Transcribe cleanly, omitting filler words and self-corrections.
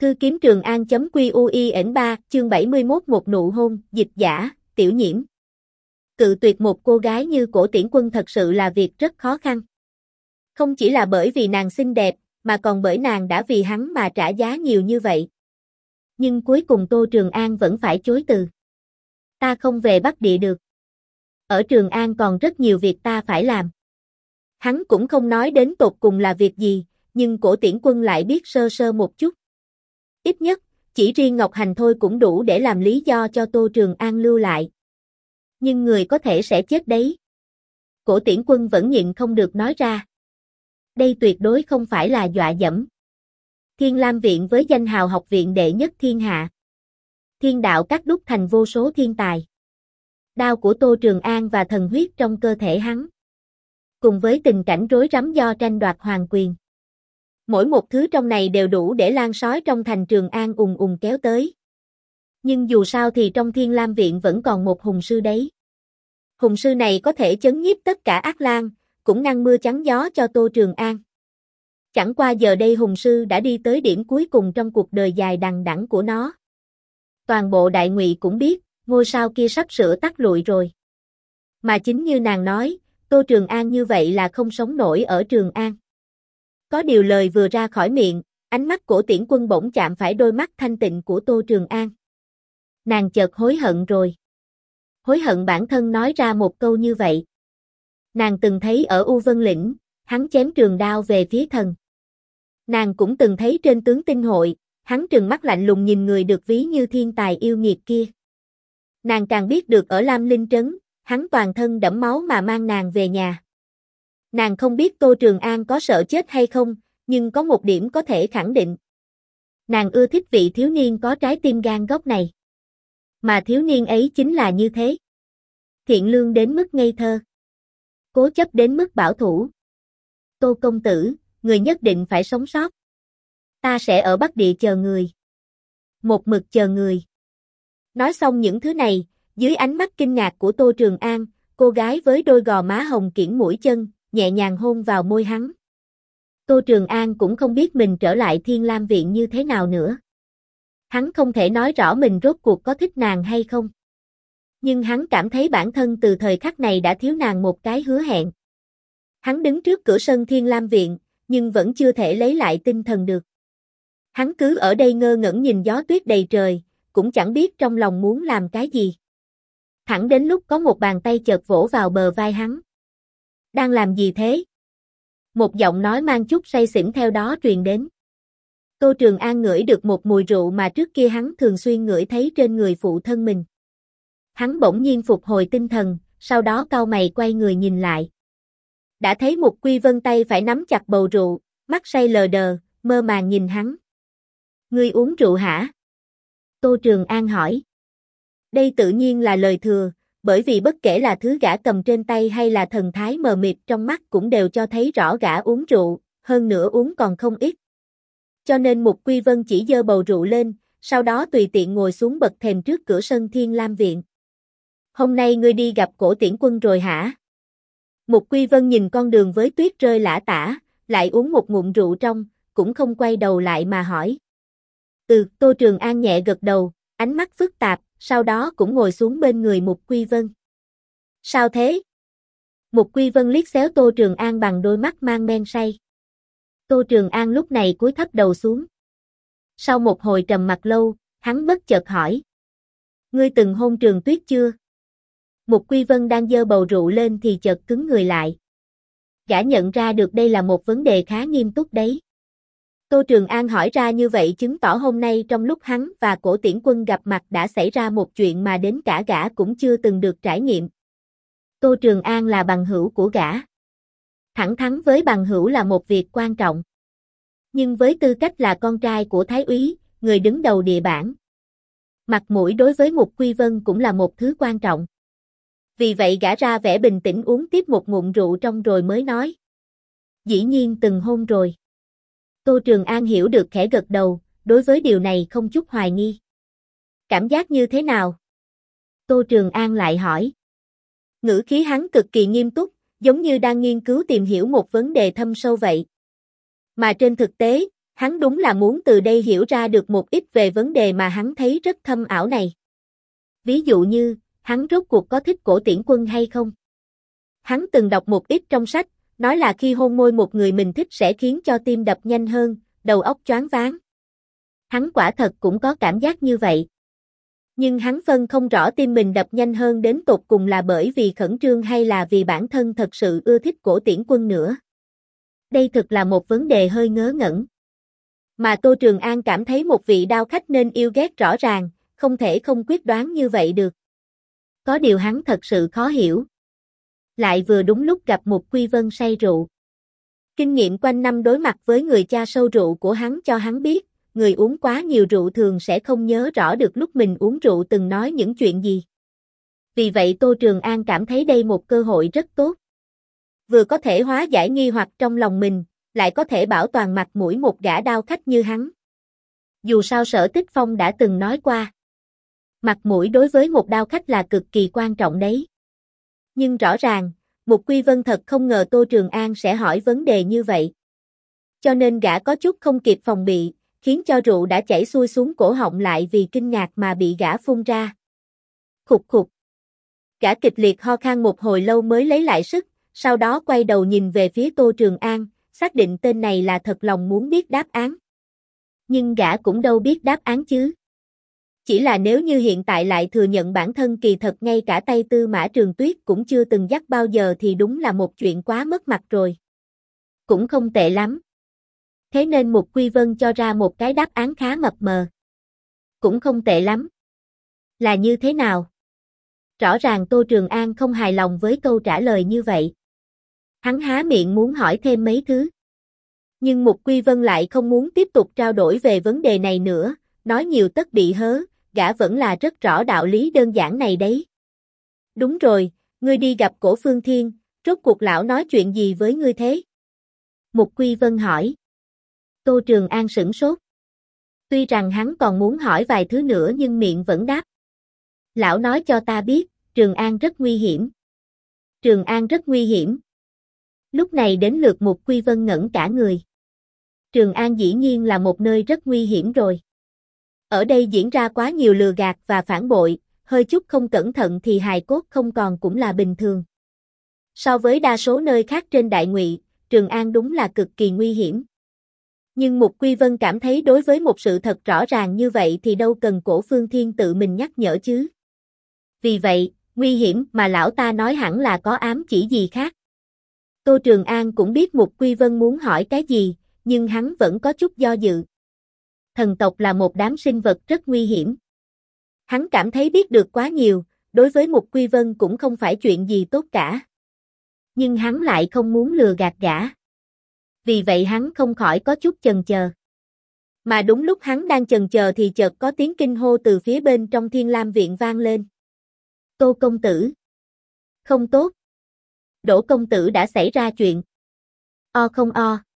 Cư kiếm Trường An.quy.ui.3, chương 71 một nụ hôn, dịch giả, Tiểu Nhiễm. Cự tuyệt một cô gái như Cổ Tiễn Quân thật sự là việc rất khó khăn. Không chỉ là bởi vì nàng xinh đẹp, mà còn bởi nàng đã vì hắn mà trả giá nhiều như vậy. Nhưng cuối cùng Tô Trường An vẫn phải chối từ. Ta không về Bắc Địa được. Ở Trường An còn rất nhiều việc ta phải làm. Hắn cũng không nói đến tột cùng là việc gì, nhưng Cổ Tiễn Quân lại biết sơ sơ một chút. Ít nhất, chỉ riêng Ngọc Hành thôi cũng đủ để làm lý do cho Tô Trường An lưu lại. Nhưng người có thể sẽ chết đấy. Cổ Tiễn Quân vẫn nhịn không được nói ra. Đây tuyệt đối không phải là dọa dẫm. Thiên Lam Viện với danh hào học viện đệ nhất thiên hạ. Thiên đạo cắt đúc thành vô số thiên tài. Đao của Tô Trường An và thần huyết trong cơ thể hắn. Cùng với tình cảnh rối rắm do tranh đoạt hoàng quyền. Mỗi một thứ trong này đều đủ để lan sói trong thành Trường An ùng ùng kéo tới. Nhưng dù sao thì trong Thiên Lam Viện vẫn còn một hùng sư đấy. Hùng sư này có thể chấn nhiếp tất cả ác lang, cũng ngăn mưa chắn gió cho Tô Trường An. Chẳng qua giờ đây hùng sư đã đi tới điểm cuối cùng trong cuộc đời dài đằng đẵng của nó. Toàn bộ Đại Ngụy cũng biết, ngôi sao kia sắp sửa tắt lụi rồi. Mà chính như nàng nói, Tô Trường An như vậy là không sống nổi ở Trường An. Có điều lời vừa ra khỏi miệng, ánh mắt Cổ Tiễn Quân bỗng chạm phải đôi mắt thanh tịnh của Tô Trường An. Nàng chợt hối hận rồi. Hối hận bản thân nói ra một câu như vậy. Nàng từng thấy ở U Vân Lĩnh, hắn chém trường đao về phía thần. Nàng cũng từng thấy trên tướng tinh hội, hắn trừng mắt lạnh lùng nhìn người được ví như thiên tài yêu nghiệt kia. Nàng càng biết được ở Lam Linh Trấn, hắn toàn thân đẫm máu mà mang nàng về nhà. Nàng không biết Tô Trường An có sợ chết hay không, nhưng có một điểm có thể khẳng định. Nàng ưa thích vị thiếu niên có trái tim gan góc này. Mà thiếu niên ấy chính là như thế. Thiện lương đến mức ngây thơ. Cố chấp đến mức bảo thủ. Tô công tử, người nhất định phải sống sót. Ta sẽ ở Bắc Địa chờ người. Một mực chờ người. Nói xong những thứ này, dưới ánh mắt kinh ngạc của Tô Trường An, cô gái với đôi gò má hồng kiễng mũi chân, nhẹ nhàng hôn vào môi hắn. Tô Trường An cũng không biết mình trở lại Thiên Lam Viện như thế nào nữa. Hắn không thể nói rõ mình rốt cuộc có thích nàng hay không. Nhưng hắn cảm thấy bản thân từ thời khắc này đã thiếu nàng một cái hứa hẹn. Hắn đứng trước cửa sân Thiên Lam Viện, nhưng vẫn chưa thể lấy lại tinh thần được. Hắn cứ ở đây ngơ ngẩn nhìn gió tuyết đầy trời, cũng chẳng biết trong lòng muốn làm cái gì. Thẳng đến lúc có một bàn tay chợt vỗ vào bờ vai hắn. Đang làm gì thế? Một giọng nói mang chút say xỉn theo đó truyền đến. Tô Trường An ngửi được một mùi rượu mà trước kia hắn thường xuyên ngửi thấy trên người phụ thân mình. Hắn bỗng nhiên phục hồi tinh thần, sau đó cau mày quay người nhìn lại. Đã thấy Mục Quy Vân tay phải nắm chặt bầu rượu, mắt say lờ đờ, mơ màng nhìn hắn. Ngươi uống rượu hả? Tô Trường An hỏi. Đây tự nhiên là lời thừa, bởi vì bất kể là thứ gã cầm trên tay hay là thần thái mờ mịt trong mắt cũng đều cho thấy rõ gã uống rượu, hơn nữa uống còn không ít. Cho nên Mục Quy Vân chỉ giơ bầu rượu lên, sau đó tùy tiện ngồi xuống bậc thềm trước cửa sân Thiên Lam Viện. Hôm nay ngươi đi gặp Cổ Tiễn Quân rồi hả? Mục Quy Vân nhìn con đường với tuyết rơi lả tả, lại uống một ngụm rượu trong, cũng không quay đầu lại mà hỏi. Tô Trường An nhẹ gật đầu, ánh mắt phức tạp, sau đó cũng ngồi xuống bên người Mục Quy Vân. Sao thế? Mục Quy Vân liếc xéo Tô Trường An bằng đôi mắt mang men say. Tô Trường An lúc này cúi thấp đầu xuống. Sau một hồi trầm mặc lâu, hắn bất chợt hỏi. Ngươi từng hôn Trường Tuyết chưa? Mục Quy Vân đang giơ bầu rượu lên thì chợt cứng người lại. Gã nhận ra được đây là một vấn đề khá nghiêm túc đấy. Tô Trường An hỏi ra như vậy chứng tỏ hôm nay trong lúc hắn và Cổ Tiễn Quân gặp mặt đã xảy ra một chuyện mà đến cả gã cũng chưa từng được trải nghiệm. Tô Trường An là bằng hữu của gã. Thẳng thắn với bằng hữu là một việc quan trọng. Nhưng với tư cách là con trai của Thái úy, người đứng đầu địa bản, mặt mũi đối với Mục Quy Vân cũng là một thứ quan trọng. Vì vậy gã ra vẻ bình tĩnh uống tiếp một ngụm rượu trong rồi mới nói. Dĩ nhiên từng hôn rồi. Tô Trường An hiểu được khẽ gật đầu, đối với điều này không chút hoài nghi. Cảm giác như thế nào? Tô Trường An lại hỏi. Ngữ khí hắn cực kỳ nghiêm túc, giống như đang nghiên cứu tìm hiểu một vấn đề thâm sâu vậy. Mà trên thực tế, Hắn đúng là muốn từ đây hiểu ra được một ít về vấn đề mà hắn thấy rất thâm ảo này. Ví dụ như, hắn rốt cuộc có thích Cổ Tiễn Quân hay không? Hắn từng đọc một ít trong sách, nói là khi hôn môi một người mình thích sẽ khiến cho tim đập nhanh hơn, đầu óc choáng váng. Hắn quả thật cũng có cảm giác như vậy. Nhưng hắn phân không rõ tim mình đập nhanh hơn đến tột cùng là bởi vì khẩn trương hay là vì bản thân thật sự ưa thích Cổ Tiễn Quân nữa. Đây thực là một vấn đề hơi ngớ ngẩn. Mà Tô Trường An cảm thấy một vị đao khách nên yêu ghét rõ ràng, không thể không quyết đoán như vậy được. Có điều hắn thật sự khó hiểu. Lại vừa đúng lúc gặp một Quy Vân say rượu. Kinh nghiệm quanh năm đối mặt với người cha sâu rượu của hắn cho hắn biết, người uống quá nhiều rượu thường sẽ không nhớ rõ được lúc mình uống rượu từng nói những chuyện gì. Vì vậy Tô Trường An cảm thấy đây một cơ hội rất tốt. Vừa có thể hóa giải nghi hoặc trong lòng mình, lại có thể bảo toàn mặt mũi một gã đao khách như hắn. Dù sao Sở Tích Phong đã từng nói qua. Mặt mũi đối với một đao khách là cực kỳ quan trọng đấy. Nhưng rõ ràng, Mục Quy Vân thật không ngờ Tô Trường An sẽ hỏi vấn đề như vậy. Cho nên gã có chút không kịp phòng bị, khiến cho rượu đã chảy xuôi xuống cổ họng lại vì kinh ngạc mà bị gã phun ra. Khục khục. Gã kịch liệt ho khan một hồi lâu mới lấy lại sức, sau đó quay đầu nhìn về phía Tô Trường An, xác định tên này là thật lòng muốn biết đáp án. Nhưng gã cũng đâu biết đáp án chứ. Chỉ là nếu như hiện tại lại thừa nhận bản thân kỳ thật ngay cả tay Tư Mã Trường Tuyết cũng chưa từng dắt bao giờ thì đúng là một chuyện quá mất mặt rồi. Cũng không tệ lắm. Thế nên Mục Quy Vân cho ra một cái đáp án khá mập mờ. Cũng không tệ lắm. Là như thế nào? Rõ ràng Tô Trường An không hài lòng với câu trả lời như vậy. Hắn há miệng muốn hỏi thêm mấy thứ. Nhưng Mục Quy Vân lại không muốn tiếp tục trao đổi về vấn đề này nữa, nói nhiều tất bị hớ, gã vẫn là rất rõ đạo lý đơn giản này đấy. Đúng rồi, ngươi đi gặp Cổ Phương Thiên, rốt cuộc lão nói chuyện gì với ngươi thế? Mục Quy Vân hỏi. Tô Trường An sửng sốt. Tuy rằng hắn còn muốn hỏi vài thứ nữa nhưng miệng vẫn đáp. Lão nói cho ta biết, Trường An rất nguy hiểm. Trường An rất nguy hiểm. Lúc này đến lượt Mục Quy Vân ngẩn cả người. Trường An dĩ nhiên là một nơi rất nguy hiểm rồi. Ở đây diễn ra quá nhiều lừa gạt và phản bội, hơi chút không cẩn thận thì hài cốt không còn cũng là bình thường. So với đa số nơi khác trên Đại Ngụy, Trường An đúng là cực kỳ nguy hiểm. Nhưng Mục Quy Vân cảm thấy đối với một sự thật rõ ràng như vậy thì đâu cần Cổ Phương Thiên tự mình nhắc nhở chứ. Vì vậy, nguy hiểm mà lão ta nói hẳn là có ám chỉ gì khác. Tô Trường An cũng biết Mục Quy Vân muốn hỏi cái gì, nhưng hắn vẫn có chút do dự. Thần tộc là một đám sinh vật rất nguy hiểm. Hắn cảm thấy biết được quá nhiều, đối với Mục Quy Vân cũng không phải chuyện gì tốt cả. Nhưng hắn lại không muốn lừa gạt gã. Vì vậy hắn không khỏi có chút chần chờ. Mà đúng lúc hắn đang chần chờ thì chợt có tiếng kinh hô từ phía bên trong Thiên Lam Viện vang lên. Tô công tử. Không tốt. Đỗ công tử đã xảy ra chuyện. O không o.